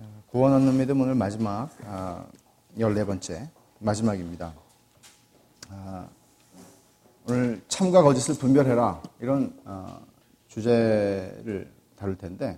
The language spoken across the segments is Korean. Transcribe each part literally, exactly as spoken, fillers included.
구원 얻는 믿음 오늘 마지막 아, 열네 번째 마지막입니다. 아, 오늘 참과 거짓을 분별해라 이런 아, 주제를 다룰 텐데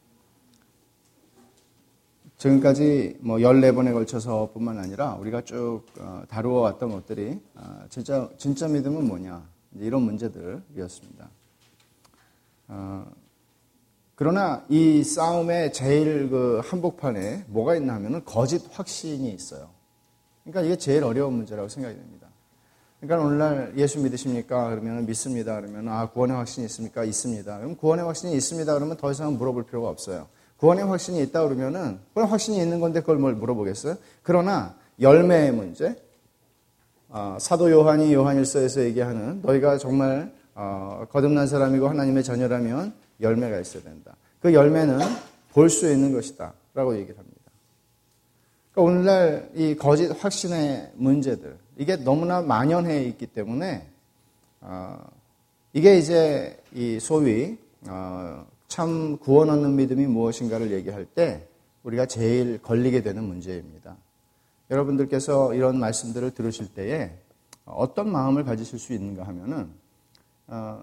지금까지 뭐 열네 번에 걸쳐서 뿐만 아니라 우리가 쭉 어, 다루어 왔던 것들이 아, 진짜 진짜 믿음은 뭐냐 이런 문제들이었습니다. 어, 그러나 이 싸움의 제일 그 한복판에 뭐가 있나 하면은 거짓 확신이 있어요. 그러니까 이게 제일 어려운 문제라고 생각이 됩니다. 그러니까 오늘날 예수 믿으십니까? 그러면 믿습니다. 그러면 아 구원의 확신이 있습니까? 있습니다. 그럼 구원의 확신이 있습니다. 그러면 더 이상 물어볼 필요가 없어요. 구원의 확신이 있다 그러면은 그건 확신이 있는 건데 그걸 뭘 물어보겠어요? 그러나 열매의 문제, 아, 사도 요한이 요한일서에서 얘기하는 너희가 정말 어, 거듭난 사람이고 하나님의 자녀라면 열매가 있어야 된다. 그 열매는 볼 수 있는 것이다 라고 얘기를 합니다. 그러니까 오늘날 이 거짓 확신의 문제들 이게 너무나 만연해 있기 때문에 어, 이게 이제 이 소위 어, 참 구원 얻는 믿음이 무엇인가를 얘기할 때 우리가 제일 걸리게 되는 문제입니다. 여러분들께서 이런 말씀들을 들으실 때에 어떤 마음을 가지실 수 있는가 하면은 어,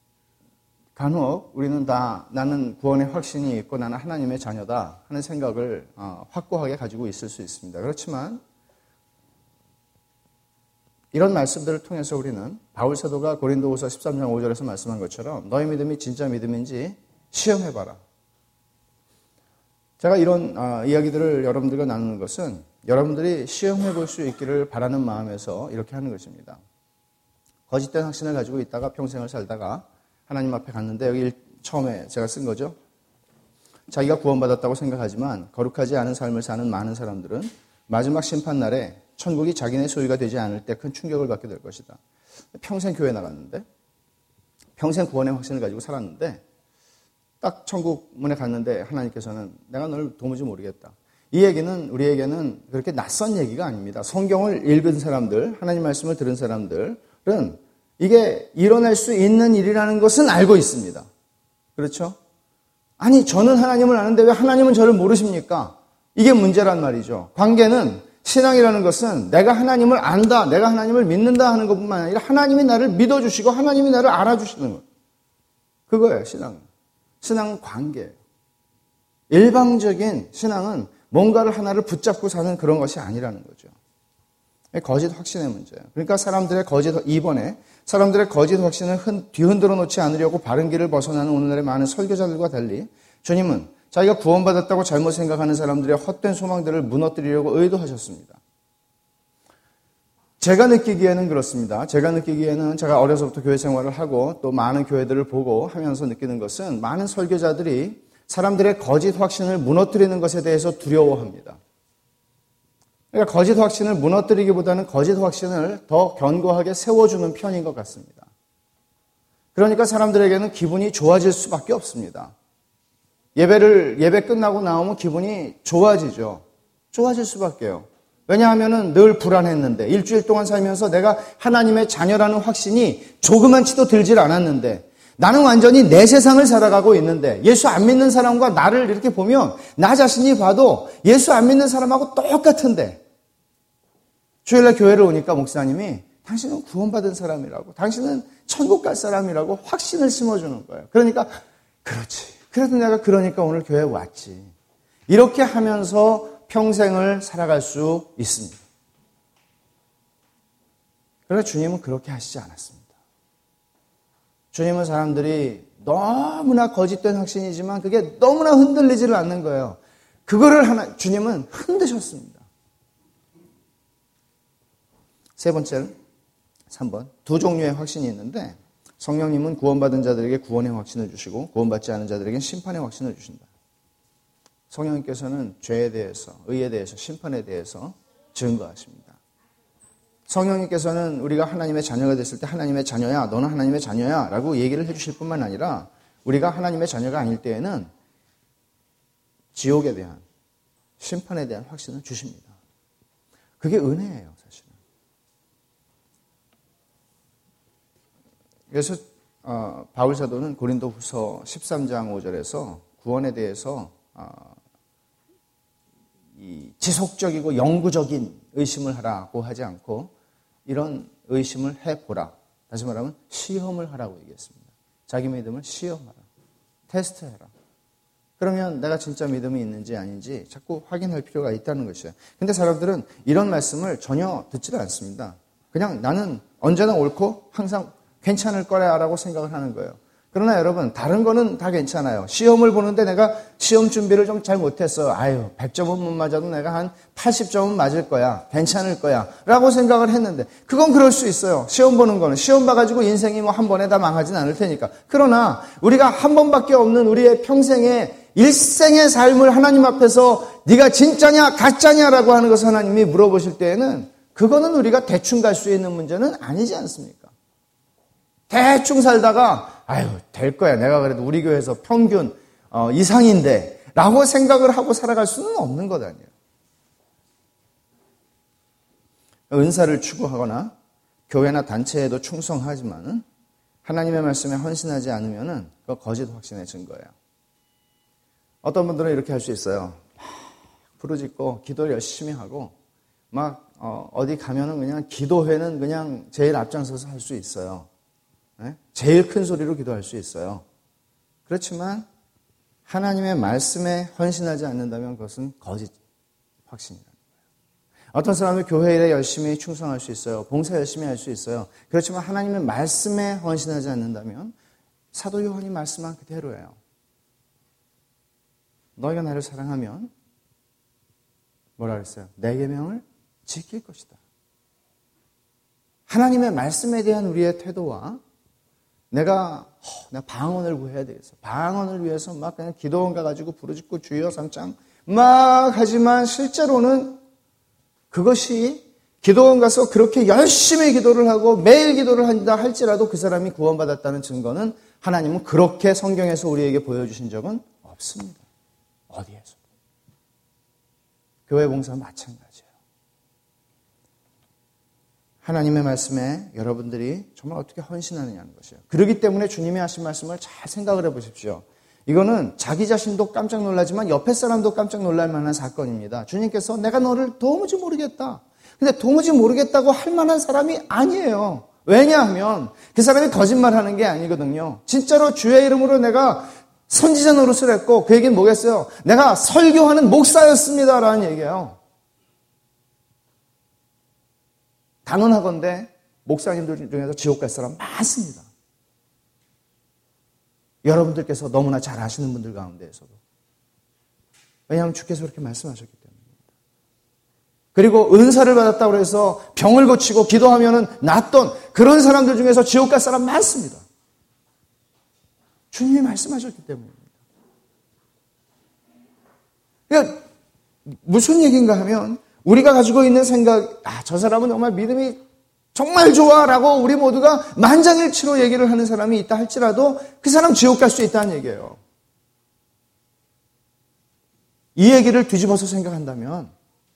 간혹 우리는 다 나는 구원의 확신이 있고 나는 하나님의 자녀다 하는 생각을 어, 확고하게 가지고 있을 수 있습니다. 그렇지만 이런 말씀들을 통해서 우리는 바울 사도가 고린도후서 십삼 장 오 절에서 말씀한 것처럼 너희 믿음이 진짜 믿음인지 시험해봐라. 제가 이런 어, 이야기들을 여러분들과 나누는 것은 여러분들이 시험해볼 수 있기를 바라는 마음에서 이렇게 하는 것입니다. 거짓된 확신을 가지고 있다가 평생을 살다가 하나님 앞에 갔는데 여기 처음에 제가 쓴 거죠. 자기가 구원받았다고 생각하지만 거룩하지 않은 삶을 사는 많은 사람들은 마지막 심판날에 천국이 자기네 소유가 되지 않을 때 큰 충격을 받게 될 것이다. 평생 교회 나갔는데 평생 구원의 확신을 가지고 살았는데 딱 천국 문에 갔는데 하나님께서는 내가 널 도무지 모르겠다. 이 얘기는 우리에게는 그렇게 낯선 얘기가 아닙니다. 성경을 읽은 사람들, 하나님 말씀을 들은 사람들은 이게 일어날 수 있는 일이라는 것은 알고 있습니다. 그렇죠? 아니 저는 하나님을 아는데 왜 하나님은 저를 모르십니까? 이게 문제란 말이죠. 관계는 신앙이라는 것은 내가 하나님을 안다, 내가 하나님을 믿는다 하는 것뿐만 아니라 하나님이 나를 믿어주시고 하나님이 나를 알아주시는 것. 그거예요, 신앙은. 신앙은 관계예요. 일방적인 신앙은 뭔가를 하나를 붙잡고 사는 그런 것이 아니라는 거죠. 거짓 확신의 문제예요. 그러니까 사람들의 거짓, 이번에 사람들의 거짓 확신을 흔, 뒤흔들어 놓지 않으려고 바른 길을 벗어나는 오늘날의 많은 설교자들과 달리 주님은 자기가 구원받았다고 잘못 생각하는 사람들의 헛된 소망들을 무너뜨리려고 의도하셨습니다. 제가 느끼기에는 그렇습니다. 제가 느끼기에는 제가 어려서부터 교회 생활을 하고 또 많은 교회들을 보고 하면서 느끼는 것은 많은 설교자들이 사람들의 거짓 확신을 무너뜨리는 것에 대해서 두려워합니다. 그러니까 거짓 확신을 무너뜨리기보다는 거짓 확신을 더 견고하게 세워주는 편인 것 같습니다. 그러니까 사람들에게는 기분이 좋아질 수밖에 없습니다. 예배를, 예배 끝나고 나오면 기분이 좋아지죠. 좋아질 수밖에요. 왜냐하면 늘 불안했는데, 일주일 동안 살면서 내가 하나님의 자녀라는 확신이 조그만치도 들질 않았는데, 나는 완전히 내 세상을 살아가고 있는데 예수 안 믿는 사람과 나를 이렇게 보면 나 자신이 봐도 예수 안 믿는 사람하고 똑같은데 주일날 교회를 오니까 목사님이 당신은 구원받은 사람이라고 당신은 천국 갈 사람이라고 확신을 심어주는 거예요. 그러니까 그렇지. 그래도 내가 그러니까 오늘 교회에 왔지. 이렇게 하면서 평생을 살아갈 수 있습니다. 그러나 주님은 그렇게 하시지 않았습니다. 주님은 사람들이 너무나 거짓된 확신이지만 그게 너무나 흔들리지를 않는 거예요. 그거를 하나, 주님은 흔드셨습니다. 세 번째는, 삼 번. 두 종류의 확신이 있는데 성령님은 구원받은 자들에게 구원의 확신을 주시고 구원받지 않은 자들에게는 심판의 확신을 주신다. 성령님께서는 죄에 대해서, 의에 대해서, 심판에 대해서 증거하십니다. 성령님께서는 우리가 하나님의 자녀가 됐을 때 하나님의 자녀야, 너는 하나님의 자녀야 라고 얘기를 해주실 뿐만 아니라 우리가 하나님의 자녀가 아닐 때에는 지옥에 대한, 심판에 대한 확신을 주십니다. 그게 은혜예요, 사실은. 그래서 어, 바울 사도는 고린도후서 십삼 장 오 절에서 구원에 대해서 어, 이 지속적이고 영구적인 의심을 하라고 하지 않고 이런 의심을 해보라. 다시 말하면 시험을 하라고 얘기했습니다. 자기 믿음을 시험하라. 테스트해라. 그러면 내가 진짜 믿음이 있는지 아닌지 자꾸 확인할 필요가 있다는 것이에요. 근데 사람들은 이런 말씀을 전혀 듣지를 않습니다. 그냥 나는 언제나 옳고 항상 괜찮을 거라고 생각을 하는 거예요. 그러나 여러분, 다른 거는 다 괜찮아요. 시험을 보는데 내가 시험 준비를 좀 잘 못했어. 아유, 백 점은 못 맞아도 내가 한 팔십 점은 맞을 거야. 괜찮을 거야. 라고 생각을 했는데, 그건 그럴 수 있어요. 시험 보는 거는. 시험 봐가지고 인생이 뭐 한 번에 다 망하진 않을 테니까. 그러나 우리가 한 번밖에 없는 우리의 평생의 일생의 삶을 하나님 앞에서 네가 진짜냐 가짜냐라고 하는 것을 하나님이 물어보실 때에는 그거는 우리가 대충 갈 수 있는 문제는 아니지 않습니까? 대충 살다가 아유, 될 거야. 내가 그래도 우리 교회에서 평균 어, 이상인데 라고 생각을 하고 살아갈 수는 없는 것 아니에요. 은사를 추구하거나 교회나 단체에도 충성하지만 하나님의 말씀에 헌신하지 않으면 그거 거짓 확신의 증거예요. 어떤 분들은 이렇게 할 수 있어요. 부르짖고 기도를 열심히 하고 막 어, 어디 가면은 그냥 기도회는 그냥 제일 앞장서서 할 수 있어요. 네? 제일 큰 소리로 기도할 수 있어요. 그렇지만 하나님의 말씀에 헌신하지 않는다면 그것은 거짓 확신이라는 거예요. 어떤 사람은 교회 일에 열심히 충성할 수 있어요. 봉사 열심히 할 수 있어요. 그렇지만 하나님의 말씀에 헌신하지 않는다면 사도 요한이 말씀한 그대로예요. 너희가 나를 사랑하면 뭐라 그랬어요? 내 계명을 지킬 것이다. 하나님의 말씀에 대한 우리의 태도와 내가 어, 내가 방언을 구해야 되겠어. 방언을 위해서 막 그냥 기도원 가가지고 부르짖고 주여 삼창 막 하지만 실제로는 그것이 기도원 가서 그렇게 열심히 기도를 하고 매일 기도를 한다 할지라도 그 사람이 구원받았다는 증거는 하나님은 그렇게 성경에서 우리에게 보여주신 적은 없습니다. 어디에서? 교회 봉사는 마찬가지예요. 하나님의 말씀에 여러분들이 정말 어떻게 헌신하느냐는 것이에요. 그렇기 때문에 주님이 하신 말씀을 잘 생각을 해보십시오. 이거는 자기 자신도 깜짝 놀라지만 옆에 사람도 깜짝 놀랄 만한 사건입니다. 주님께서 내가 너를 도무지 모르겠다. 근데 도무지 모르겠다고 할 만한 사람이 아니에요. 왜냐하면 그 사람이 거짓말하는 게 아니거든요. 진짜로 주의 이름으로 내가 선지자 노릇을 했고 그 얘기는 뭐겠어요? 내가 설교하는 목사였습니다 라는 얘기예요. 당연하건대 목사님들 중에서 지옥 갈 사람 많습니다. 여러분들께서 너무나 잘 아시는 분들 가운데에서도. 왜냐하면 주께서 그렇게 말씀하셨기 때문입니다. 그리고 은사를 받았다고 해서 병을 고치고 기도하면은 낫던 그런 사람들 중에서 지옥 갈 사람 많습니다. 주님이 말씀하셨기 때문입니다. 그러니까 무슨 얘기인가 하면 우리가 가지고 있는 생각, 아, 저 사람은 정말 믿음이 정말 좋아라고 우리 모두가 만장일치로 얘기를 하는 사람이 있다 할지라도 그 사람 지옥 갈 수 있다는 얘기예요. 이 얘기를 뒤집어서 생각한다면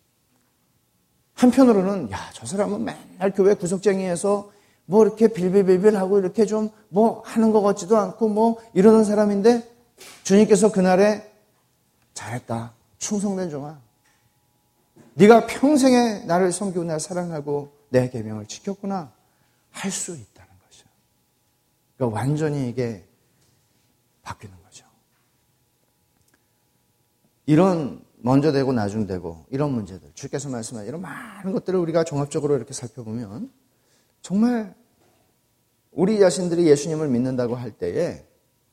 한편으로는 야, 저 사람은 맨날 교회 구석쟁이에서 뭐 이렇게 빌빌빌빌하고 이렇게 좀 뭐 하는 것 같지도 않고 뭐 이러는 사람인데 주님께서 그날에 잘했다. 충성된 종아. 네가 평생에 나를 섬기고 나를 사랑하고 내 계명을 지켰구나 할 수 있다는 거죠. 그러니까 완전히 이게 바뀌는 거죠. 이런 먼저 되고 나중 되고 이런 문제들, 주께서 말씀하신 이런 많은 것들을 우리가 종합적으로 이렇게 살펴보면 정말 우리 자신들이 예수님을 믿는다고 할 때에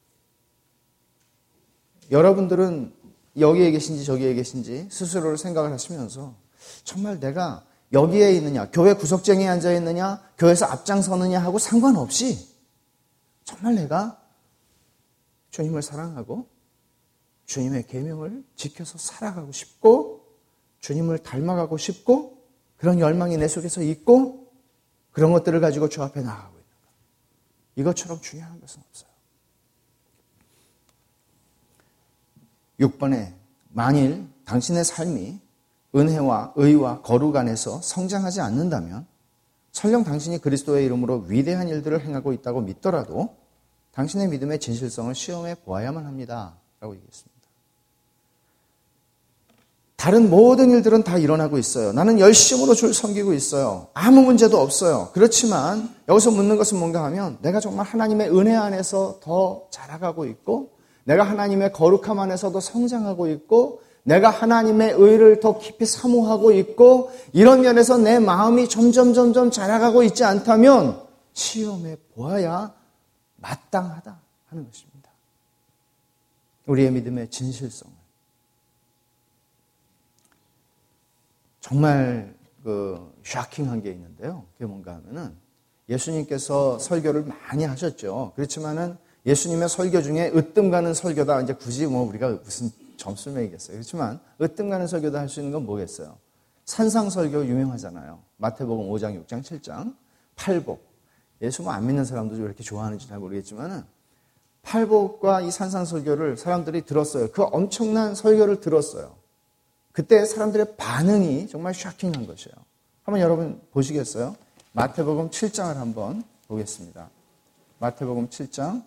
여러분들은 여기에 계신지 저기에 계신지 스스로를 생각을 하시면서 정말 내가 여기에 있느냐, 교회 구석쟁이에 앉아 있느냐, 교회에서 앞장서느냐 하고 상관없이 정말 내가 주님을 사랑하고 주님의 계명을 지켜서 살아가고 싶고 주님을 닮아가고 싶고 그런 열망이 내 속에서 있고 그런 것들을 가지고 주 앞에 나아가고 있는 것. 이것처럼 중요한 것은 없어요. 육 번에 만일 당신의 삶이 은혜와 의와 거룩 안에서 성장하지 않는다면 설령 당신이 그리스도의 이름으로 위대한 일들을 행하고 있다고 믿더라도 당신의 믿음의 진실성을 시험해 보아야만 합니다. 라고 얘기했습니다. 다른 모든 일들은 다 일어나고 있어요. 나는 열심으로 주를 섬기고 있어요. 아무 문제도 없어요. 그렇지만 여기서 묻는 것은 뭔가 하면 내가 정말 하나님의 은혜 안에서 더 자라가고 있고 내가 하나님의 거룩함 안에서도 성장하고 있고 내가 하나님의 의를 더 깊이 사모하고 있고 이런 면에서 내 마음이 점점 점점 자라가고 있지 않다면 시험해 보아야 마땅하다 하는 것입니다. 우리의 믿음의 진실성을. 정말 그 쇼킹한 게 있는데요. 그게 뭔가 하면은 예수님께서 설교를 많이 하셨죠. 그렇지만은 예수님의 설교 중에 으뜸 가는 설교다. 이제 굳이 뭐 우리가 무슨 점수를 매기겠어요. 그렇지만 으뜸 가는 설교다 할 수 있는 건 뭐겠어요? 산상 설교 유명하잖아요. 마태복음 오 장, 육 장, 칠 장, 팔복. 예수 뭐 안 믿는 사람도 왜 이렇게 좋아하는지 잘 모르겠지만은 팔복과 이 산상 설교를 사람들이 들었어요. 그 엄청난 설교를 들었어요. 그때 사람들의 반응이 정말 쇼킹한 것이에요. 한번 여러분 보시겠어요? 마태복음 칠 장을 한번 보겠습니다. 마태복음 칠 장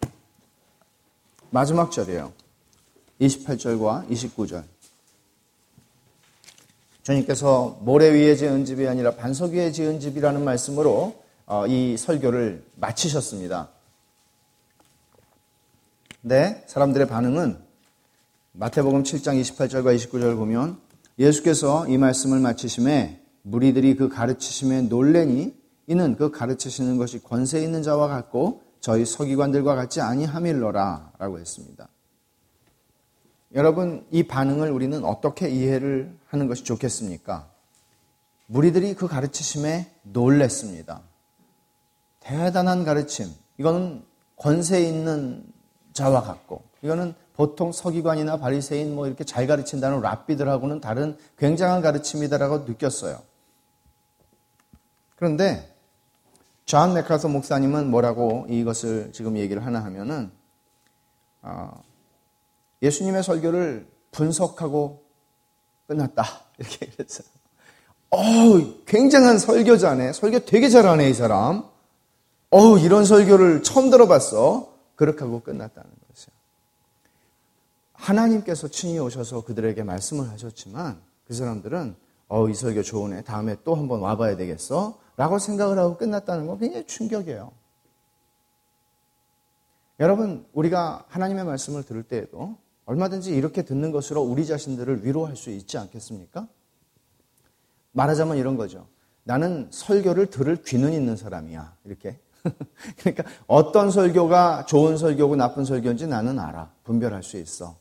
마지막 절이에요. 이십팔 절과 이십구 절. 주님께서 모래 위에 지은 집이 아니라 반석 위에 지은 집이라는 말씀으로 이 설교를 마치셨습니다. 근데 사람들의 반응은 마태복음 칠 장 이십팔 절과 이십구 절을 보면 예수께서 이 말씀을 마치심에 무리들이 그 가르치심에 놀래니 이는 그 가르치시는 것이 권세 있는 자와 같고 저희 서기관들과 같지 아니함일러라 라고 했습니다. 여러분, 이 반응을 우리는 어떻게 이해를 하는 것이 좋겠습니까? 무리들이 그 가르치심에 놀랬습니다. 대단한 가르침. 이거는 권세 있는 자와 같고 이거는 보통 서기관이나 바리새인 뭐 이렇게 잘 가르친다는 랍비들하고는 다른 굉장한 가르침이다라고 느꼈어요. 그런데 존 맥카서 목사님은 뭐라고 이것을 지금 얘기를 하나 하면은 어, 예수님의 설교를 분석하고 끝났다 이렇게 얘기했어요. 어우, 굉장한 설교자네. 설교 되게 잘하네 이 사람. 어우, 이런 설교를 처음 들어봤어. 그렇게 하고 끝났다는 것이에요. 하나님께서 친히 오셔서 그들에게 말씀을 하셨지만 그 사람들은 어, 이 설교 좋으네. 다음에 또 한번 와봐야 되겠어. 라고 생각을 하고 끝났다는 건 굉장히 충격이에요. 여러분, 우리가 하나님의 말씀을 들을 때에도 얼마든지 이렇게 듣는 것으로 우리 자신들을 위로할 수 있지 않겠습니까? 말하자면 이런 거죠. 나는 설교를 들을 귀는 있는 사람이야. 이렇게. 그러니까 어떤 설교가 좋은 설교고 나쁜 설교인지 나는 알아. 분별할 수 있어.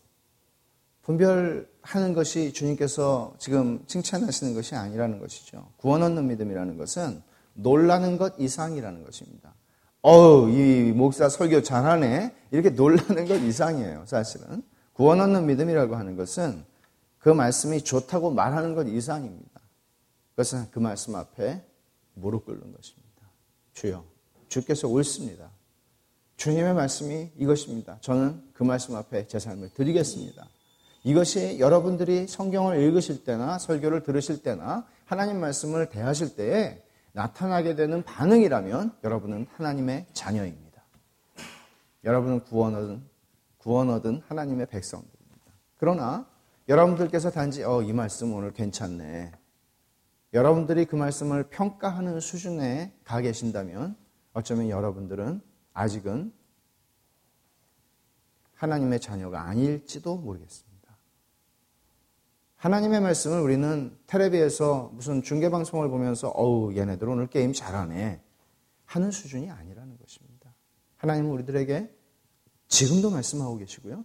분별하는 것이 주님께서 지금 칭찬하시는 것이 아니라는 것이죠. 구원 얻는 믿음이라는 것은 놀라는 것 이상이라는 것입니다. 어우, 이 목사 설교 잘하네. 이렇게 놀라는 것 이상이에요. 사실은. 구원 얻는 믿음이라고 하는 것은 그 말씀이 좋다고 말하는 것 이상입니다. 그것은 그 말씀 앞에 무릎 꿇는 것입니다. 주여, 주께서 옳습니다. 주님의 말씀이 이것입니다. 저는 그 말씀 앞에 제 삶을 드리겠습니다. 이것이 여러분들이 성경을 읽으실 때나 설교를 들으실 때나 하나님 말씀을 대하실 때에 나타나게 되는 반응이라면 여러분은 하나님의 자녀입니다. 여러분은 구원 얻은, 구원 얻은 하나님의 백성들입니다. 그러나 여러분들께서 단지 어, 이 말씀 오늘 괜찮네. 여러분들이 그 말씀을 평가하는 수준에 가 계신다면 어쩌면 여러분들은 아직은 하나님의 자녀가 아닐지도 모르겠습니다. 하나님의 말씀을 우리는 텔레비에서 무슨 중계방송을 보면서 어우, 얘네들 오늘 게임 잘하네 하는 수준이 아니라는 것입니다. 하나님은 우리들에게 지금도 말씀하고 계시고요.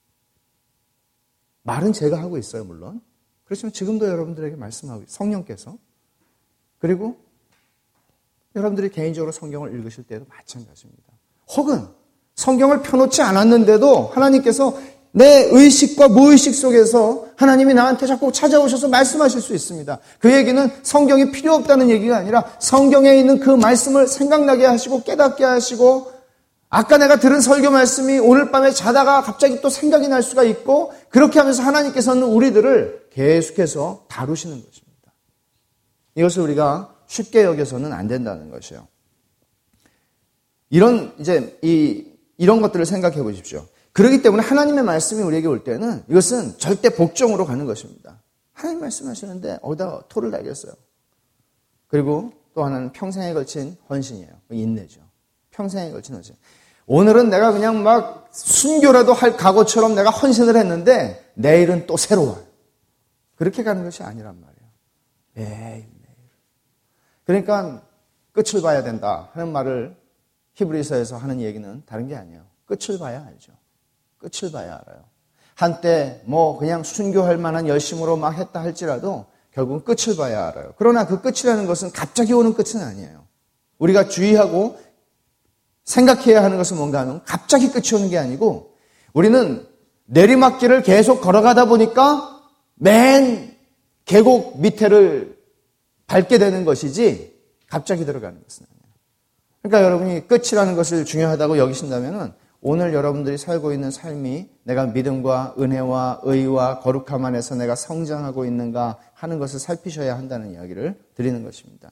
말은 제가 하고 있어요, 물론. 그렇지만 지금도 여러분들에게 말씀하고 있어요. 성령께서. 그리고 여러분들이 개인적으로 성경을 읽으실 때도 마찬가지입니다. 혹은 성경을 펴놓지 않았는데도 하나님께서 내 의식과 무의식 속에서 하나님이 나한테 자꾸 찾아오셔서 말씀하실 수 있습니다. 그 얘기는 성경이 필요 없다는 얘기가 아니라 성경에 있는 그 말씀을 생각나게 하시고 깨닫게 하시고 아까 내가 들은 설교 말씀이 오늘 밤에 자다가 갑자기 또 생각이 날 수가 있고 그렇게 하면서 하나님께서는 우리들을 계속해서 다루시는 것입니다. 이것을 우리가 쉽게 여겨서는 안 된다는 것이에요. 이런 이제 이 이런 것들을 생각해 보십시오. 그렇기 때문에 하나님의 말씀이 우리에게 올 때는 이것은 절대 복종으로 가는 것입니다. 하나님 말씀하시는데 어디다 토를 달겠어요. 그리고 또 하나는 평생에 걸친 헌신이에요. 인내죠. 평생에 걸친 헌신. 오늘은 내가 그냥 막 순교라도 할 각오처럼 내가 헌신을 했는데 내일은 또 새로워요. 그렇게 가는 것이 아니란 말이에요. 매일 매일. 그러니까 끝을 봐야 된다 하는 말을 히브리서에서 하는 얘기는 다른 게 아니에요. 끝을 봐야 알죠. 끝을 봐야 알아요. 한때 뭐 그냥 순교할 만한 열심으로 막 했다 할지라도 결국은 끝을 봐야 알아요. 그러나 그 끝이라는 것은 갑자기 오는 끝은 아니에요. 우리가 주의하고 생각해야 하는 것은 뭔가 하면 갑자기 끝이 오는 게 아니고 우리는 내리막길을 계속 걸어가다 보니까 맨 계곡 밑에를 밟게 되는 것이지 갑자기 들어가는 것은 아니에요. 그러니까 여러분이 끝이라는 것을 중요하다고 여기신다면 오늘 여러분들이 살고 있는 삶이 내가 믿음과 은혜와 의와 거룩함 안에서 내가 성장하고 있는가 하는 것을 살피셔야 한다는 이야기를 드리는 것입니다.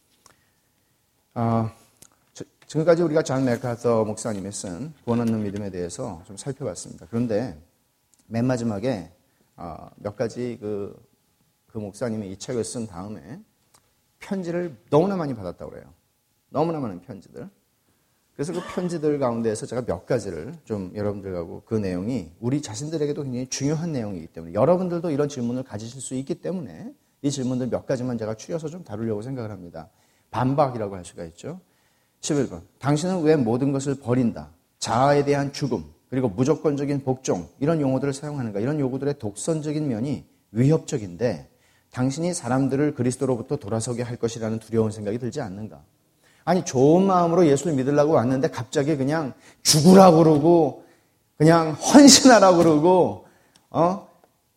어, 지금까지 우리가 존 맥카터 목사님이 쓴 구원 얻는 믿음에 대해서 좀 살펴봤습니다. 그런데 맨 마지막에 어, 몇 가지 그, 그 목사님이 이 책을 쓴 다음에 편지를 너무나 많이 받았다고 그래요. 너무나 많은 편지들. 그래서 그 편지들 가운데에서 제가 몇 가지를 좀 여러분들하고 그 내용이 우리 자신들에게도 굉장히 중요한 내용이기 때문에 여러분들도 이런 질문을 가지실 수 있기 때문에 이 질문들 몇 가지만 제가 추려서 좀 다루려고 생각을 합니다. 반박이라고 할 수가 있죠. 십일 번. 당신은 왜 모든 것을 버린다. 자아에 대한 죽음, 그리고 무조건적인 복종, 이런 용어들을 사용하는가. 이런 요구들의 독선적인 면이 위협적인데 당신이 사람들을 그리스도로부터 돌아서게 할 것이라는 두려운 생각이 들지 않는가. 아니 좋은 마음으로 예수를 믿으려고 왔는데 갑자기 그냥 죽으라고 그러고 그냥 헌신하라고 그러고 어?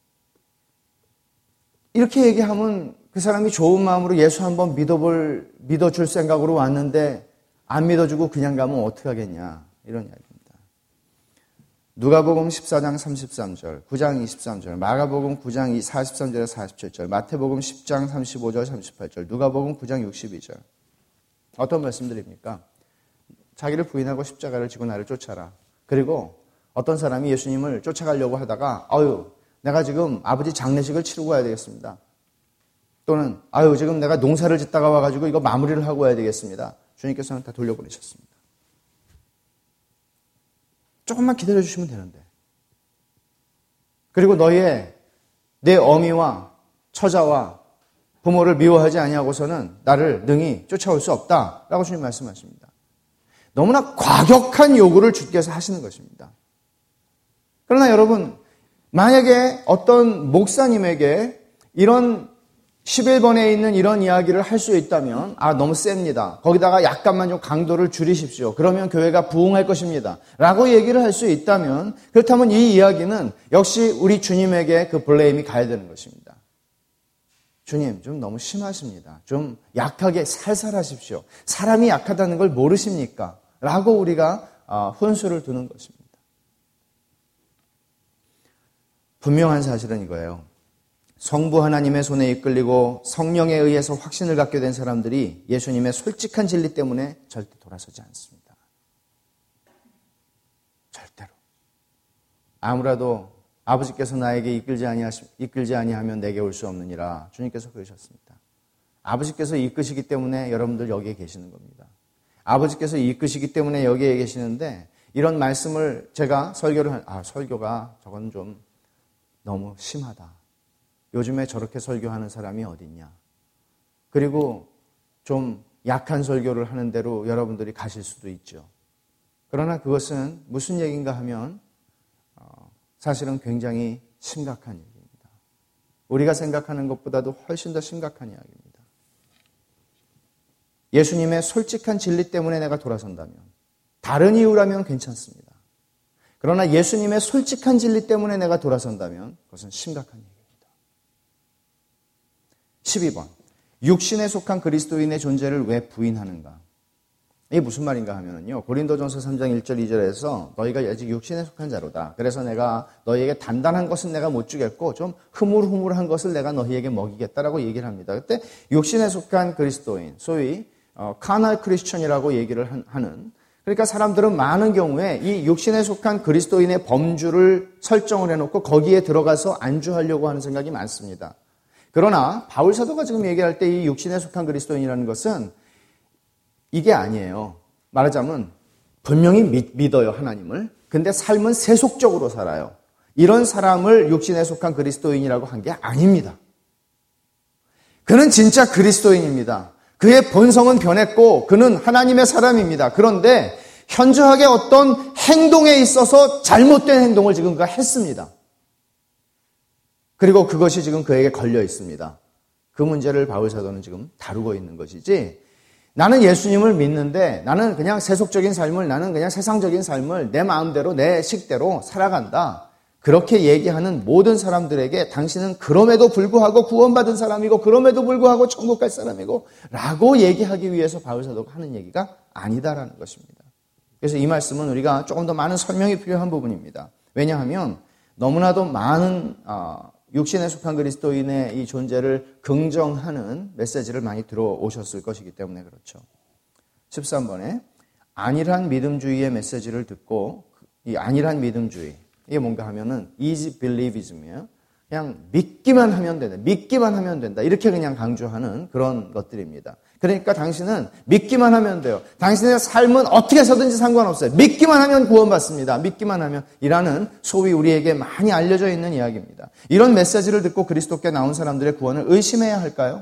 이렇게 얘기하면 그 사람이 좋은 마음으로 예수 한번 믿어볼, 믿어줄 생각으로 왔는데 안 믿어주고 그냥 가면 어떡하겠냐 이런 이야기입니다. 누가복음 십사 장 삼십삼 절, 구 장 이십삼 절, 마가복음 구 장 사십삼 절에서 사십칠 절, 마태복음 십 장 삼십오 절 삼십팔 절, 누가복음 구 장 육십이 절. 어떤 말씀드립니까? 자기를 부인하고 십자가를 지고 나를 쫓아라. 그리고 어떤 사람이 예수님을 쫓아가려고 하다가 아유 내가 지금 아버지 장례식을 치르고 와야 되겠습니다. 또는 아유 지금 내가 농사를 짓다가 와가지고 이거 마무리를 하고 와야 되겠습니다. 주님께서는 다 돌려보내셨습니다. 조금만 기다려주시면 되는데. 그리고 너희의 내 어미와 처자와 부모를 미워하지 아니하고서는 나를 능히 쫓아올 수 없다라고 주님 말씀하십니다. 너무나 과격한 요구를 주께서 하시는 것입니다. 그러나 여러분, 만약에 어떤 목사님에게 이런 십일 번에 있는 이런 이야기를 할 수 있다면 아 너무 셉니다. 거기다가 약간만 좀 강도를 줄이십시오. 그러면 교회가 부흥할 것입니다. 라고 얘기를 할 수 있다면 그렇다면 이 이야기는 역시 우리 주님에게 그 블레임이 가야 되는 것입니다. 주님 좀 너무 심하십니다. 좀 약하게 살살하십시오. 사람이 약하다는 걸 모르십니까? 라고 우리가 훈수를 두는 것입니다. 분명한 사실은 이거예요. 성부 하나님의 손에 이끌리고 성령에 의해서 확신을 갖게 된 사람들이 예수님의 솔직한 진리 때문에 절대 돌아서지 않습니다. 절대로. 아무라도 아버지께서 나에게 이끌지 아니하시, 이끌지 아니하면 내게 올 수 없느니라 주님께서 그러셨습니다. 아버지께서 이끄시기 때문에 여러분들 여기에 계시는 겁니다. 아버지께서 이끄시기 때문에 여기에 계시는데 이런 말씀을 제가 설교를 한, 아 설교가 저건 좀 너무 심하다. 요즘에 저렇게 설교하는 사람이 어딨냐. 그리고 좀 약한 설교를 하는 대로 여러분들이 가실 수도 있죠. 그러나 그것은 무슨 얘기인가 하면 사실은 굉장히 심각한 얘기입니다. 우리가 생각하는 것보다도 훨씬 더 심각한 이야기입니다. 예수님의 솔직한 진리 때문에 내가 돌아선다면 다른 이유라면 괜찮습니다. 그러나 예수님의 솔직한 진리 때문에 내가 돌아선다면 그것은 심각한 얘기입니다. 십이 번. 육신에 속한 그리스도인의 존재를 왜 부인하는가? 이게 무슨 말인가 하면요. 고린도전서 삼 장 일 절 이 절에서 너희가 아직 육신에 속한 자로다. 그래서 내가 너희에게 단단한 것은 내가 못 주겠고 좀 흐물흐물한 것을 내가 너희에게 먹이겠다라고 얘기를 합니다. 그때 육신에 속한 그리스도인, 소위 카날 크리스천이라고 얘기를 하는, 그러니까 사람들은 많은 경우에 이 육신에 속한 그리스도인의 범주를 설정을 해놓고 거기에 들어가서 안주하려고 하는 생각이 많습니다. 그러나 바울 사도가 지금 얘기할 때 이 육신에 속한 그리스도인이라는 것은 이게 아니에요. 말하자면 분명히 믿, 믿어요, 하나님을. 근데 삶은 세속적으로 살아요. 이런 사람을 육신에 속한 그리스도인이라고 한 게 아닙니다. 그는 진짜 그리스도인입니다. 그의 본성은 변했고 그는 하나님의 사람입니다. 그런데 현저하게 어떤 행동에 있어서 잘못된 행동을 지금 그가 했습니다. 그리고 그것이 지금 그에게 걸려 있습니다. 그 문제를 바울 사도는 지금 다루고 있는 것이지, 나는 예수님을 믿는데 나는 그냥 세속적인 삶을, 나는 그냥 세상적인 삶을 내 마음대로 내 식대로 살아간다. 그렇게 얘기하는 모든 사람들에게 당신은 그럼에도 불구하고 구원받은 사람이고 그럼에도 불구하고 천국 갈 사람이고 라고 얘기하기 위해서 바울 사도가 하는 얘기가 아니다라는 것입니다. 그래서 이 말씀은 우리가 조금 더 많은 설명이 필요한 부분입니다. 왜냐하면 너무나도 많은 어, 육신에 속한 그리스도인의 이 존재를 긍정하는 메시지를 많이 들어오셨을 것이기 때문에 그렇죠. 십삼 번에 안일한 믿음주의의 메시지를 듣고, 이 안일한 믿음주의, 이게 뭔가 하면은 easy believism이에요. 그냥 믿기만 하면 된다. 믿기만 하면 된다. 이렇게 그냥 강조하는 그런 것들입니다. 그러니까 당신은 믿기만 하면 돼요. 당신의 삶은 어떻게 해서든지 상관없어요. 믿기만 하면 구원받습니다. 믿기만 하면 이라는 소위 우리에게 많이 알려져 있는 이야기입니다. 이런 메시지를 듣고 그리스도께 나온 사람들의 구원을 의심해야 할까요?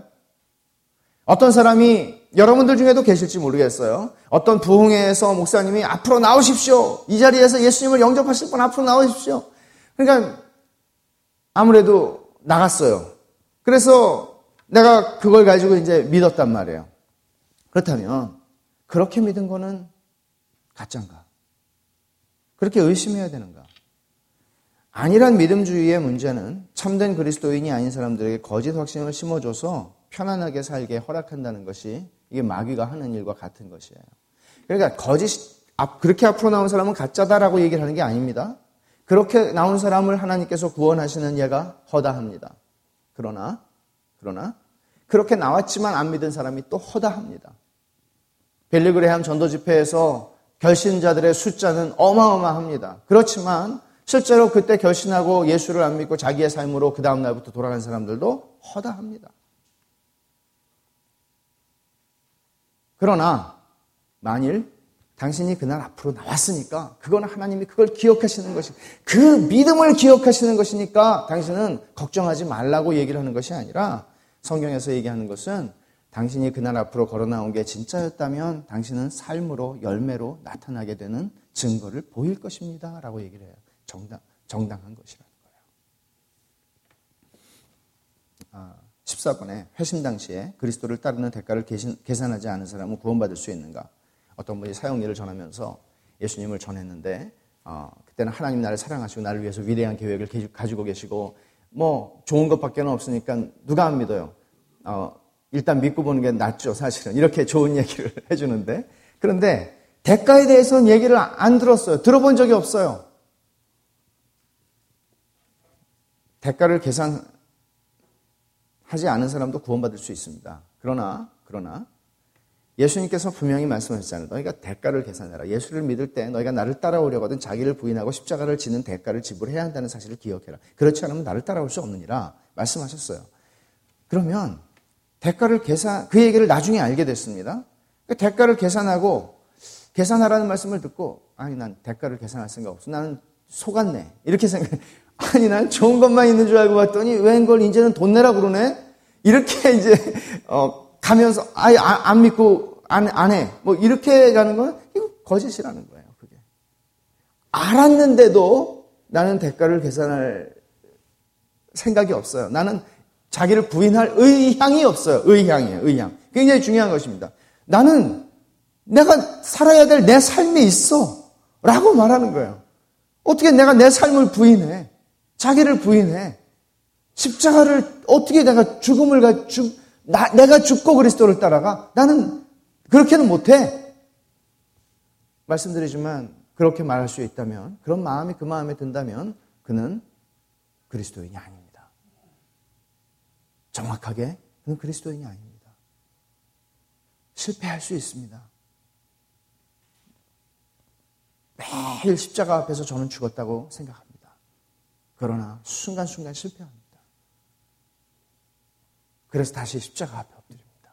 어떤 사람이 여러분들 중에도 계실지 모르겠어요. 어떤 부흥회에서 목사님이 앞으로 나오십시오. 이 자리에서 예수님을 영접하실 분 앞으로 나오십시오. 그러니까 아무래도 나갔어요. 그래서 내가 그걸 가지고 이제 믿었단 말이에요. 그렇다면 그렇게 믿은 거는 가짜인가? 그렇게 의심해야 되는가? 안일한 믿음주의의 문제는 참된 그리스도인이 아닌 사람들에게 거짓 확신을 심어줘서 편안하게 살게 허락한다는 것이 이게 마귀가 하는 일과 같은 것이에요. 그러니까 거짓, 그렇게 앞으로 나온 사람은 가짜다라고 얘기를 하는 게 아닙니다. 그렇게 나온 사람을 하나님께서 구원하시는 예가 허다합니다. 그러나, 그러나, 그렇게 나왔지만 안 믿은 사람이 또 허다합니다. 빌리그레함 전도 집회에서 결신자들의 숫자는 어마어마합니다. 그렇지만 실제로 그때 결신하고 예수를 안 믿고 자기의 삶으로 그 다음 날부터 돌아간 사람들도 허다합니다. 그러나 만일 당신이 그날 앞으로 나왔으니까 그거는 하나님이 그걸 기억하시는 것이, 그 믿음을 기억하시는 것이니까 당신은 걱정하지 말라고 얘기를 하는 것이 아니라, 성경에서 얘기하는 것은 당신이 그날 앞으로 걸어 나온 게 진짜였다면 당신은 삶으로, 열매로 나타나게 되는 증거를 보일 것입니다 라고 얘기를 해요. 정당, 정당한 것이라는 거예요. 아, 십사 번에 회심 당시에 그리스도를 따르는 대가를 계산하지 않은 사람은 구원받을 수 있는가? 어떤 분이 사형리를 전하면서 예수님을 전했는데 어, 그때는 하나님 나를 사랑하시고 나를 위해서 위대한 계획을 가지고 계시고 뭐 좋은 것밖에 없으니까 누가 안 믿어요? 어, 일단 믿고 보는 게 낫죠, 사실은. 이렇게 좋은 얘기를 해주는데, 그런데 대가에 대해서는 얘기를 안 들었어요. 들어본 적이 없어요. 대가를 계산하지 않은 사람도 구원받을 수 있습니다. 그러나 그러나 예수님께서 분명히 말씀하셨잖아요. 너희가 대가를 계산해라. 예수를 믿을 때 너희가 나를 따라오려거든 자기를 부인하고 십자가를 지는 대가를 지불해야 한다는 사실을 기억해라. 그렇지 않으면 나를 따라올 수 없느니라 말씀하셨어요. 그러면 대가를 계산, 그 얘기를 나중에 알게 됐습니다. 그 대가를 계산하고 계산하라는 말씀을 듣고 아니 난 대가를 계산할 생각 없어. 나는 속았네. 이렇게 생각. 아니 난 좋은 것만 있는 줄 알고 봤더니 웬걸 이제는 돈 내라 그러네. 이렇게 이제 어. 가면서 아예 안 믿고 안, 안 해. 뭐 이렇게 가는 건 이거 거짓이라는 거예요. 그게. 알았는데도 나는 대가를 계산할 생각이 없어요. 나는 자기를 부인할 의향이 없어요. 의향이에요. 의향. 굉장히 중요한 것입니다. 나는 내가 살아야 될 내 삶이 있어. 라고 말하는 거예요. 어떻게 내가 내 삶을 부인해. 자기를 부인해. 십자가를 어떻게 내가 죽음을 가, 죽, 나, 내가 죽고 그리스도를 따라가? 나는 그렇게는 못해. 말씀드리지만 그렇게 말할 수 있다면, 그런 마음이 그 마음에 든다면 그는 그리스도인이 아닙니다. 정확하게 그는 그리스도인이 아닙니다. 실패할 수 있습니다. 매일 십자가 앞에서 저는 죽었다고 생각합니다. 그러나 순간순간 실패합니다. 그래서 다시 십자가 앞에 엎드립니다.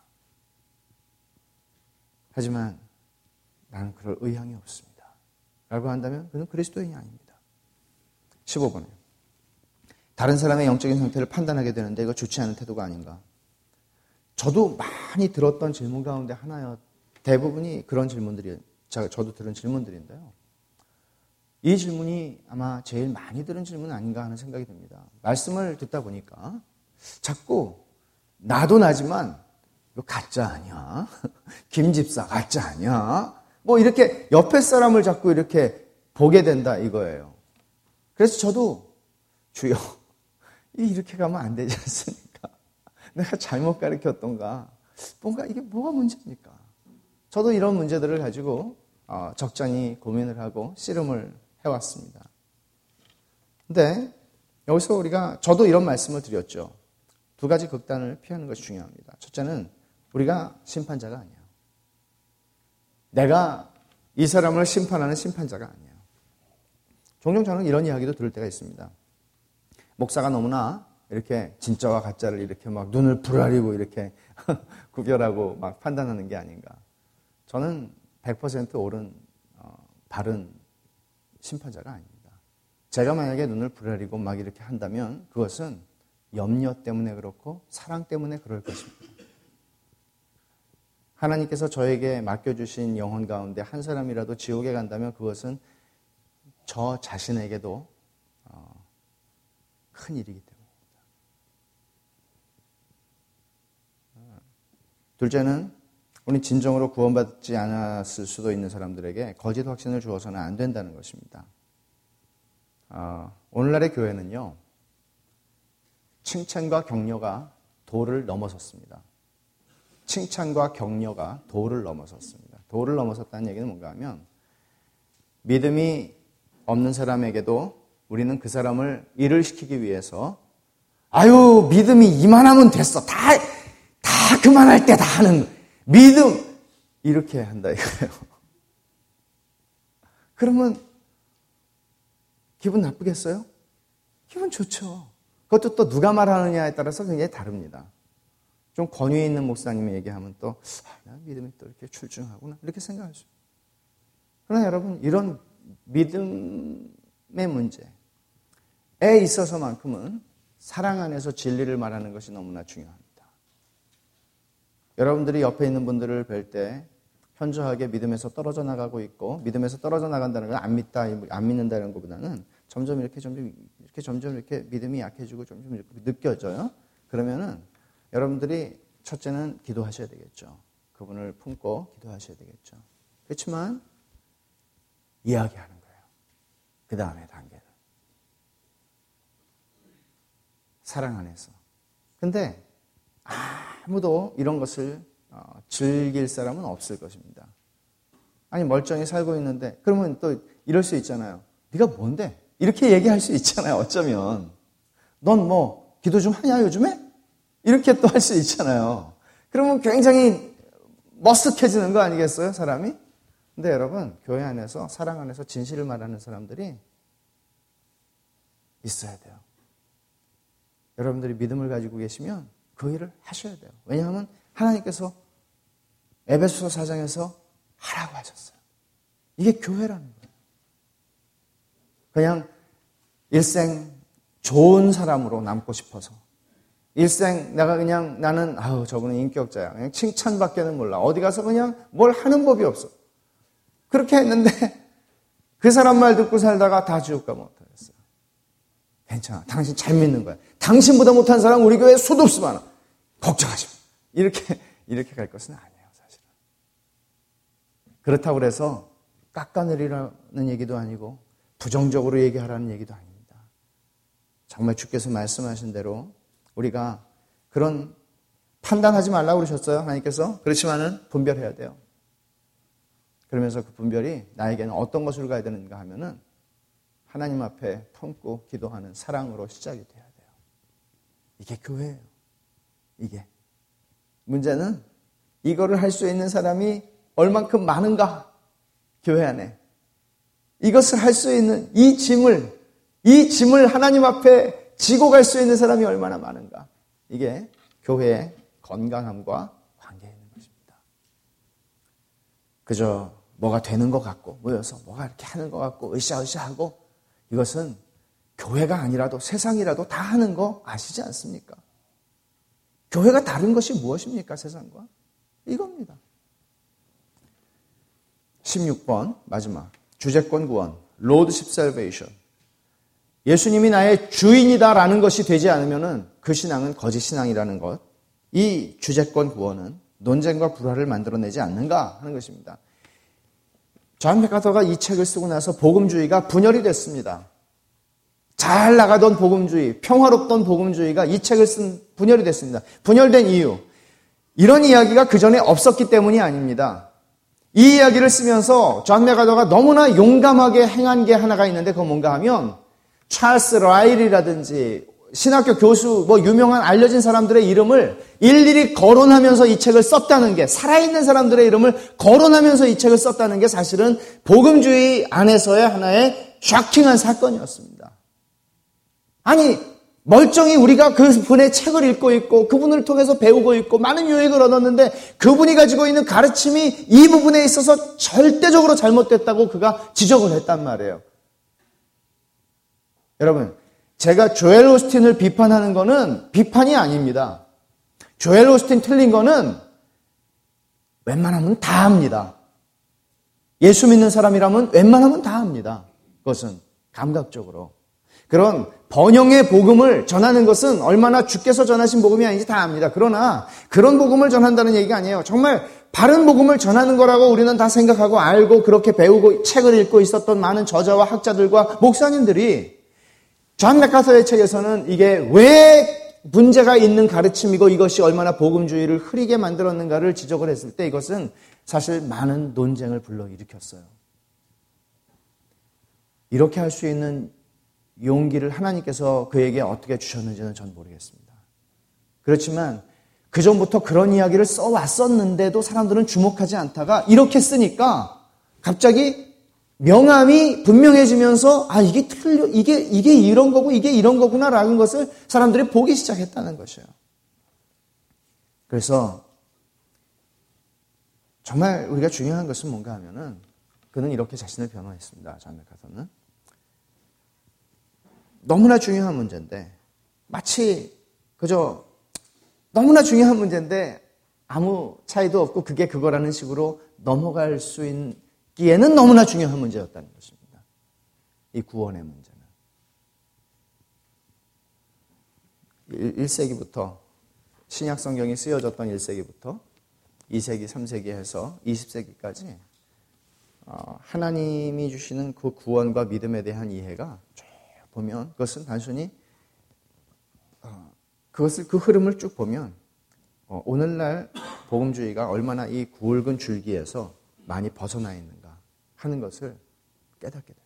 하지만 나는 그럴 의향이 없습니다. 라고 한다면 그는 그리스도인이 아닙니다. 십오 번에 다른 사람의 영적인 상태를 판단하게 되는데 이거 좋지 않은 태도가 아닌가. 저도 많이 들었던 질문 가운데 하나요. 대부분이 그런 질문들이, 저도 들은 질문들인데요. 이 질문이 아마 제일 많이 들은 질문 아닌가 하는 생각이 듭니다. 말씀을 듣다 보니까 자꾸 나도 나지만 이거 가짜 아니야? 김집사 가짜 아니야? 뭐 이렇게 옆에 사람을 자꾸 이렇게 보게 된다 이거예요. 그래서 저도 주여 이렇게 가면 안 되지 않습니까? 내가 잘못 가르쳤던가 뭔가 이게 뭐가 문제입니까? 저도 이런 문제들을 가지고 적잖이 고민을 하고 씨름을 해왔습니다. 근데 여기서 우리가 저도 이런 말씀을 드렸죠. 두 가지 극단을 피하는 것이 중요합니다. 첫째는 우리가 심판자가 아니에요. 내가 이 사람을 심판하는 심판자가 아니에요. 종종 저는 이런 이야기도 들을 때가 있습니다. 목사가 너무나 이렇게 진짜와 가짜를 이렇게 막 눈을 부라리고 이렇게 구별하고 막 판단하는 게 아닌가. 저는 백 퍼센트 옳은 어, 바른 심판자가 아닙니다. 제가 만약에 눈을 부라리고 막 이렇게 한다면 그것은 염려 때문에 그렇고 사랑 때문에 그럴 것입니다. 하나님께서 저에게 맡겨주신 영혼 가운데 한 사람이라도 지옥에 간다면 그것은 저 자신에게도 어, 큰 일이기 때문입니다. 둘째는 우리 진정으로 구원받지 않았을 수도 있는 사람들에게 거짓 확신을 주어서는 안 된다는 것입니다. 어, 오늘날의 교회는요. 칭찬과 격려가 도를 넘어섰습니다. 칭찬과 격려가 도를 넘어섰습니다. 도를 넘어섰다는 얘기는 뭔가 하면 믿음이 없는 사람에게도 우리는 그 사람을 일을 시키기 위해서 아유 믿음이 이만하면 됐어. 다, 다 그만할 때 다 하는 믿음 이렇게 한다 이거예요. 그러면 기분 나쁘겠어요? 기분 좋죠. 그것도 또 누가 말하느냐에 따라서 굉장히 다릅니다. 좀 권위 있는 목사님이 얘기하면 또 아, 믿음이 또 이렇게 출중하구나 이렇게 생각할 수 있어요. 그러나 여러분 이런 믿음의 문제에 있어서만큼은 사랑 안에서 진리를 말하는 것이 너무나 중요합니다. 여러분들이 옆에 있는 분들을 뵐 때 현저하게 믿음에서 떨어져 나가고 있고 믿음에서 떨어져 나간다는 건 안 믿다, 안 믿는다는 것보다는 점점 이렇게 점점 이렇게 점점 이렇게 믿음이 약해지고 점점 이렇게 느껴져요. 그러면은 여러분들이 첫째는 기도하셔야 되겠죠. 그분을 품고 기도하셔야 되겠죠. 그렇지만 이야기하는 거예요. 그 다음에 단계는 사랑 안에서. 근데 아무도 이런 것을 즐길 사람은 없을 것입니다. 아니 멀쩡히 살고 있는데 그러면 또 이럴 수 있잖아요. 네가 뭔데? 이렇게 얘기할 수 있잖아요. 어쩌면 넌 뭐 기도 좀 하냐 요즘에? 이렇게 또 할 수 있잖아요. 그러면 굉장히 머쓱해지는 거 아니겠어요? 사람이? 근데 여러분 교회 안에서 사랑 안에서 진실을 말하는 사람들이 있어야 돼요. 여러분들이 믿음을 가지고 계시면 그 일을 하셔야 돼요. 왜냐하면 하나님께서 에베소서 사 장에서 하라고 하셨어요. 이게 교회라는 거예요. 그냥 일생 좋은 사람으로 남고 싶어서 일생 내가 그냥 나는 아우 저분은 인격자야. 그냥 칭찬밖에는 몰라. 어디 가서 그냥 뭘 하는 법이 없어. 그렇게 했는데 그 사람 말 듣고 살다가 다 지옥 가면 어떡하겠어요. 괜찮아. 당신 잘 믿는 거야. 당신보다 못한 사람 우리 교회에 수도 없이 많아. 걱정하지 마. 이렇게 이렇게 갈 것은 아니에요. 사실은. 그렇다고 해서 깎아내리라는 얘기도 아니고 부정적으로 얘기하라는 얘기도 아닙니다. 정말 주께서 말씀하신 대로 우리가 그런 판단하지 말라고 그러셨어요. 하나님께서. 그렇지만은 분별해야 돼요. 그러면서 그 분별이 나에게는 어떤 것을 가야 되는가 하면은 하나님 앞에 품고 기도하는 사랑으로 시작이 돼야 돼요. 이게 교회예요. 이게. 문제는 이거를 할 수 있는 사람이 얼만큼 많은가? 교회 안에. 이것을 할 수 있는 이 짐을, 이 짐을 하나님 앞에 지고 갈 수 있는 사람이 얼마나 많은가? 이게 교회의 건강함과 관계에 있는 것입니다. 그저 뭐가 되는 것 같고 모여서 뭐가 이렇게 하는 것 같고 으쌰으쌰하고 이것은 교회가 아니라도 세상이라도 다 하는 거 아시지 않습니까? 교회가 다른 것이 무엇입니까? 세상과 이겁니다. 십육 번 마지막 주제권 구원 Lordship Salvation. 예수님이 나의 주인이다라는 것이 되지 않으면 그 신앙은 거짓 신앙이라는 것. 이 주제권 구원은 논쟁과 불화를 만들어내지 않는가 하는 것입니다. 존 맥카터가 이 책을 쓰고 나서 복음주의가 분열이 됐습니다. 잘 나가던 복음주의, 평화롭던 복음주의가 이 책을 쓴 분열이 됐습니다. 분열된 이유. 이런 이야기가 그전에 없었기 때문이 아닙니다. 이 이야기를 쓰면서 존 맥카터가 너무나 용감하게 행한 게 하나가 있는데 그건 뭔가 하면 찰스 라일이라든지 신학교 교수, 뭐 유명한 알려진 사람들의 이름을 일일이 거론하면서 이 책을 썼다는 게, 살아있는 사람들의 이름을 거론하면서 이 책을 썼다는 게 사실은 복음주의 안에서의 하나의 쇼킹한 사건이었습니다. 아니, 멀쩡히 우리가 그분의 책을 읽고 있고 그분을 통해서 배우고 있고 많은 유익을 얻었는데 그분이 가지고 있는 가르침이 이 부분에 있어서 절대적으로 잘못됐다고 그가 지적을 했단 말이에요. 여러분, 제가 조엘 오스틴을 비판하는 거는 비판이 아닙니다. 조엘 오스틴 틀린 거는 웬만하면 다 합니다. 예수 믿는 사람이라면 웬만하면 다 합니다. 그것은 감각적으로. 그런 번영의 복음을 전하는 것은 얼마나 주께서 전하신 복음이 아닌지 다 압니다. 그러나 그런 복음을 전한다는 얘기가 아니에요. 정말 바른 복음을 전하는 거라고 우리는 다 생각하고 알고 그렇게 배우고 책을 읽고 있었던 많은 저자와 학자들과 목사님들이 존 맥카터의 책에서는 이게 왜 문제가 있는 가르침이고 이것이 얼마나 복음주의를 흐리게 만들었는가를 지적을 했을 때 이것은 사실 많은 논쟁을 불러일으켰어요. 이렇게 할 수 있는 용기를 하나님께서 그에게 어떻게 주셨는지는 전 모르겠습니다. 그렇지만 그전부터 그런 이야기를 써왔었는데도 사람들은 주목하지 않다가 이렇게 쓰니까 갑자기 명암이 분명해지면서 아 이게 틀려 이게 이게 이런 거고 이게 이런 거구나라는 것을 사람들이 보기 시작했다는 것이에요. 그래서 정말 우리가 중요한 것은 뭔가 하면은 그는 이렇게 자신을 변호했습니다. 존 맥카터는 너무나 중요한 문제인데 마치 그저 너무나 중요한 문제인데 아무 차이도 없고 그게 그거라는 식으로 넘어갈 수 있는 기에는 너무나 중요한 문제였다는 것입니다. 이 구원의 문제는. 일 세기부터 신약 성경이 쓰여졌던 일 세기부터 이 세기, 삼 세기 해서 이십 세기까지 하나님이 주시는 그 구원과 믿음에 대한 이해가 쭉 보면 그것은 단순히 그것을 그 흐름을 쭉 보면 오늘날 복음주의가 얼마나 이 굵은 줄기에서 많이 벗어나 있는가 하는 것을 깨닫게 됩니다.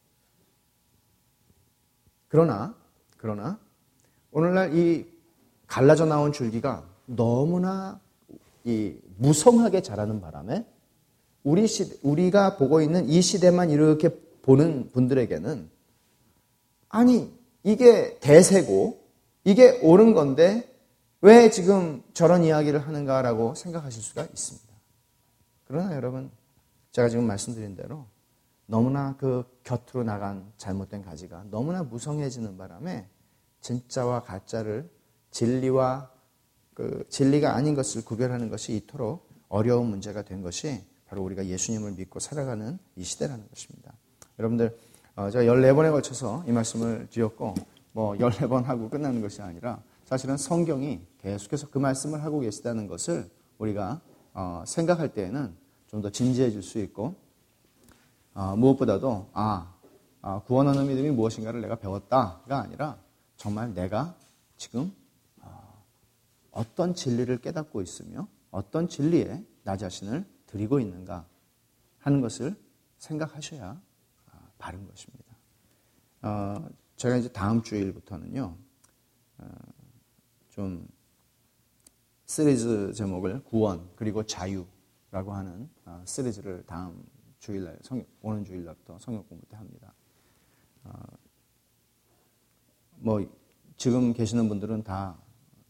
그러나, 그러나, 오늘날 이 갈라져 나온 줄기가 너무나 이 무성하게 자라는 바람에 우리 시, 우리가 보고 있는 이 시대만 이렇게 보는 분들에게는 아니, 이게 대세고, 이게 옳은 건데, 왜 지금 저런 이야기를 하는가라고 생각하실 수가 있습니다. 그러나 여러분, 제가 지금 말씀드린 대로 너무나 그 곁으로 나간 잘못된 가지가 너무나 무성해지는 바람에 진짜와 가짜를 진리와 그 진리가 아닌 것을 구별하는 것이 이토록 어려운 문제가 된 것이 바로 우리가 예수님을 믿고 살아가는 이 시대라는 것입니다. 여러분들, 어, 제가 열네 번에 걸쳐서 이 말씀을 드렸고 뭐 열네 번 하고 끝나는 것이 아니라 사실은 성경이 계속해서 그 말씀을 하고 계시다는 것을 우리가 어, 생각할 때에는 좀 더 진지해질 수 있고 어, 무엇보다도 아, 아 구원하는 믿음이 무엇인가를 내가 배웠다가 아니라 정말 내가 지금 어, 어떤 진리를 깨닫고 있으며 어떤 진리에 나 자신을 드리고 있는가 하는 것을 생각하셔야 어, 바른 것입니다. 어, 제가 이제 다음 주일부터는요 어, 좀 시리즈 제목을 구원 그리고 자유라고 하는 어, 시리즈를 다음 주일날, 성, 오는 주일날부터 성경 공부 때 합니다. 어, 뭐, 지금 계시는 분들은 다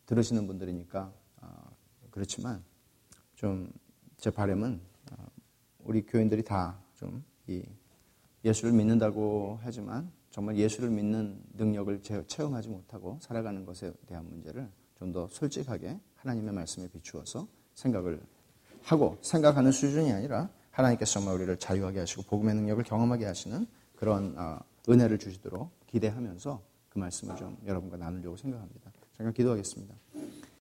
들으시는 분들이니까 어, 그렇지만 좀 제 바람은 어, 우리 교인들이 다 좀 이 예수를 믿는다고 하지만 정말 예수를 믿는 능력을 체험하지 못하고 살아가는 것에 대한 문제를 좀 더 솔직하게 하나님의 말씀에 비추어서 생각을 하고 생각하는 수준이 아니라 하나님께서 정말 우리를 자유하게 하시고 복음의 능력을 경험하게 하시는 그런 어, 은혜를 주시도록 기대하면서 그 말씀을 좀 여러분과 나누려고 생각합니다. 잠깐 기도하겠습니다.